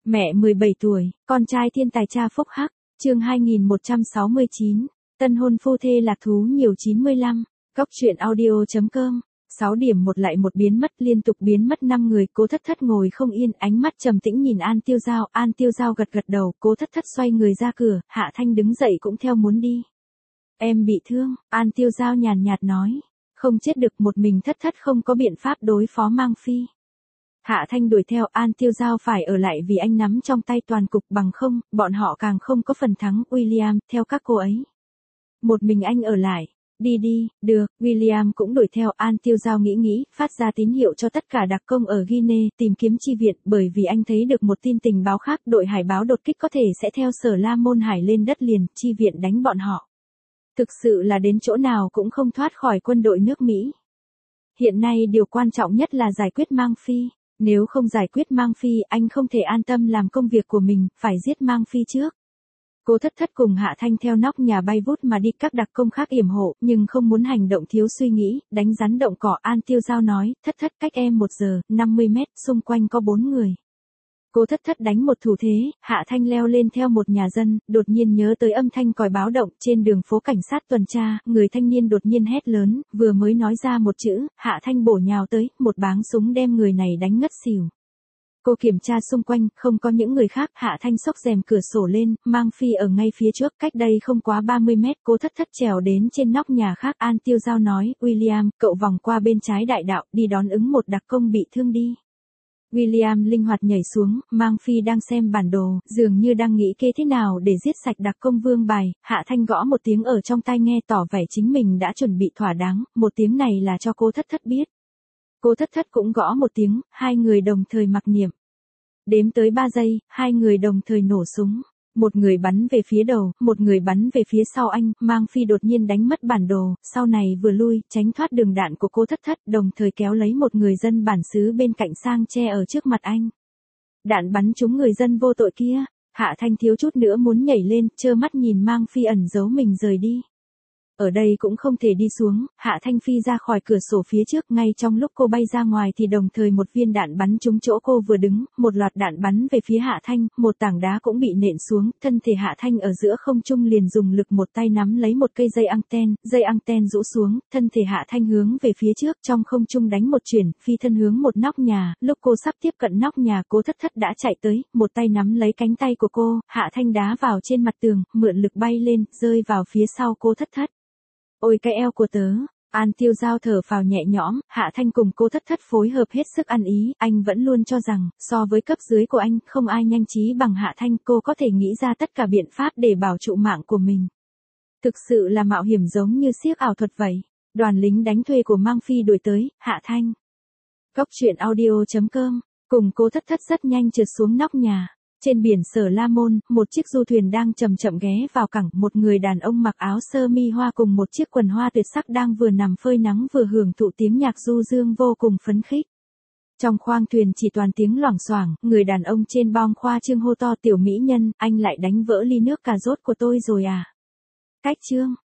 Mẹ 17 tuổi, con trai thiên tài cha phúc hắc, chương 2169, tân hôn phu thê lạc thú nhiều 95, Cóc truyện audio.com. 6 điểm một lại một biến mất, liên tục biến mất 5 người. Cố Thất Thất ngồi không yên, ánh mắt trầm tĩnh nhìn An Tiêu Giao gật gật đầu. Cố Thất Thất xoay người ra cửa, Hạ Thanh đứng dậy cũng theo muốn đi. Em bị thương, An Tiêu Giao nhàn nhạt nói. Không chết được, một mình Thất Thất không có biện pháp đối phó Mang Phi. Hạ Thanh đuổi theo, An Tiêu Giao phải ở lại vì anh nắm trong tay toàn cục, bằng không, bọn họ càng không có phần thắng. William, theo các cô ấy. Một mình anh ở lại. Đi, được, William cũng đuổi theo. An Tiêu Giao nghĩ, phát ra tín hiệu cho tất cả đặc công ở Guinea tìm kiếm chi viện, bởi vì anh thấy được một tin tình báo khác, đội hải báo đột kích có thể sẽ theo Sở La Môn Hải lên đất liền, chi viện đánh bọn họ. Thực sự là đến chỗ nào cũng không thoát khỏi quân đội nước Mỹ. Hiện nay điều quan trọng nhất là giải quyết Mang Phi. Nếu không giải quyết Mang Phi, anh không thể an tâm làm công việc của mình, phải giết Mang Phi trước. Cố Thất Thất cùng Hạ Thanh theo nóc nhà bay vút mà đi, các đặc công khác yểm hộ, nhưng không muốn hành động thiếu suy nghĩ, đánh rắn động cỏ. An Tiêu Giao nói, Thất Thất cách em 1 giờ, 50 mét, xung quanh có 4 người. Cố Thất Thất đánh một thủ thế, Hạ Thanh leo lên theo một nhà dân, đột nhiên nhớ tới âm thanh còi báo động trên đường phố cảnh sát tuần tra, người thanh niên đột nhiên hét lớn, vừa mới nói ra một chữ, Hạ Thanh bổ nhào tới, một báng súng đem người này đánh ngất xỉu. Cô kiểm tra xung quanh, không có những người khác. Hạ Thanh xốc rèm cửa sổ lên, Mang Phi ở ngay phía trước, cách đây không quá 30 mét. Cố Thất Thất trèo đến trên nóc nhà khác. An Tiêu Giao nói, William, cậu vòng qua bên trái đại đạo, đi đón ứng một đặc công bị thương đi. William linh hoạt nhảy xuống, Mang Phi đang xem bản đồ, dường như đang nghĩ kế thế nào để giết sạch đặc công vương bài. Hạ Thanh gõ một tiếng ở trong tai nghe, tỏ vẻ chính mình đã chuẩn bị thỏa đáng, một tiếng này là cho Cố Thất Thất biết. Cố Thất Thất cũng gõ một tiếng, hai người đồng thời mặc niệm. Đếm tới 3 giây, hai người đồng thời nổ súng. Một người bắn về phía đầu, một người bắn về phía sau anh. Mang Phi đột nhiên đánh mất bản đồ, sau này vừa lui, tránh thoát đường đạn của Cố Thất Thất, đồng thời kéo lấy một người dân bản xứ bên cạnh sang che ở trước mặt anh. Đạn bắn trúng người dân vô tội kia. Hạ Thanh thiếu chút nữa muốn nhảy lên, trơ mắt nhìn Mang Phi ẩn giấu mình rời đi. Ở đây cũng không thể đi xuống. Hạ Thanh phi ra khỏi cửa sổ phía trước, ngay trong lúc cô bay ra ngoài thì đồng thời một viên đạn bắn trúng chỗ cô vừa đứng, một loạt đạn bắn về phía Hạ Thanh, một tảng đá cũng bị nện xuống, thân thể Hạ Thanh ở giữa không trung liền dùng lực một tay nắm lấy một cây dây anten rũ xuống, thân thể Hạ Thanh hướng về phía trước, trong không trung đánh một chuyển, phi thân hướng một nóc nhà. Lúc cô sắp tiếp cận nóc nhà, Cố Thất Thất đã chạy tới, một tay nắm lấy cánh tay của cô, Hạ Thanh đá vào trên mặt tường, mượn lực bay lên, rơi vào phía sau Cố Thất Thất. Ôi cái eo của tớ. An Tiêu Giao thở phào nhẹ nhõm. Hạ Thanh cùng Cố Thất Thất phối hợp hết sức ăn ý, anh vẫn luôn cho rằng, so với cấp dưới của anh, không ai nhanh trí bằng Hạ Thanh. Cô có thể nghĩ ra tất cả biện pháp để bảo trụ mạng của mình. Thực sự là mạo hiểm giống như xiếc ảo thuật vậy. Đoàn lính đánh thuê của Mang Phi đuổi tới. Hạ Thanh. Cóc truyện audio.com. Cùng Cố Thất Thất rất nhanh trượt xuống nóc nhà. Trên biển Sở La Môn, một chiếc du thuyền đang chậm chậm ghé vào cảng, một người đàn ông mặc áo sơ mi hoa cùng một chiếc quần hoa tuyệt sắc đang vừa nằm phơi nắng vừa hưởng thụ tiếng nhạc du dương vô cùng phấn khích. Trong khoang thuyền chỉ toàn tiếng loảng xoảng, người đàn ông trên bong khoa trương hô to, tiểu mỹ nhân, anh lại đánh vỡ ly nước cà rốt của tôi rồi à? Cách trương,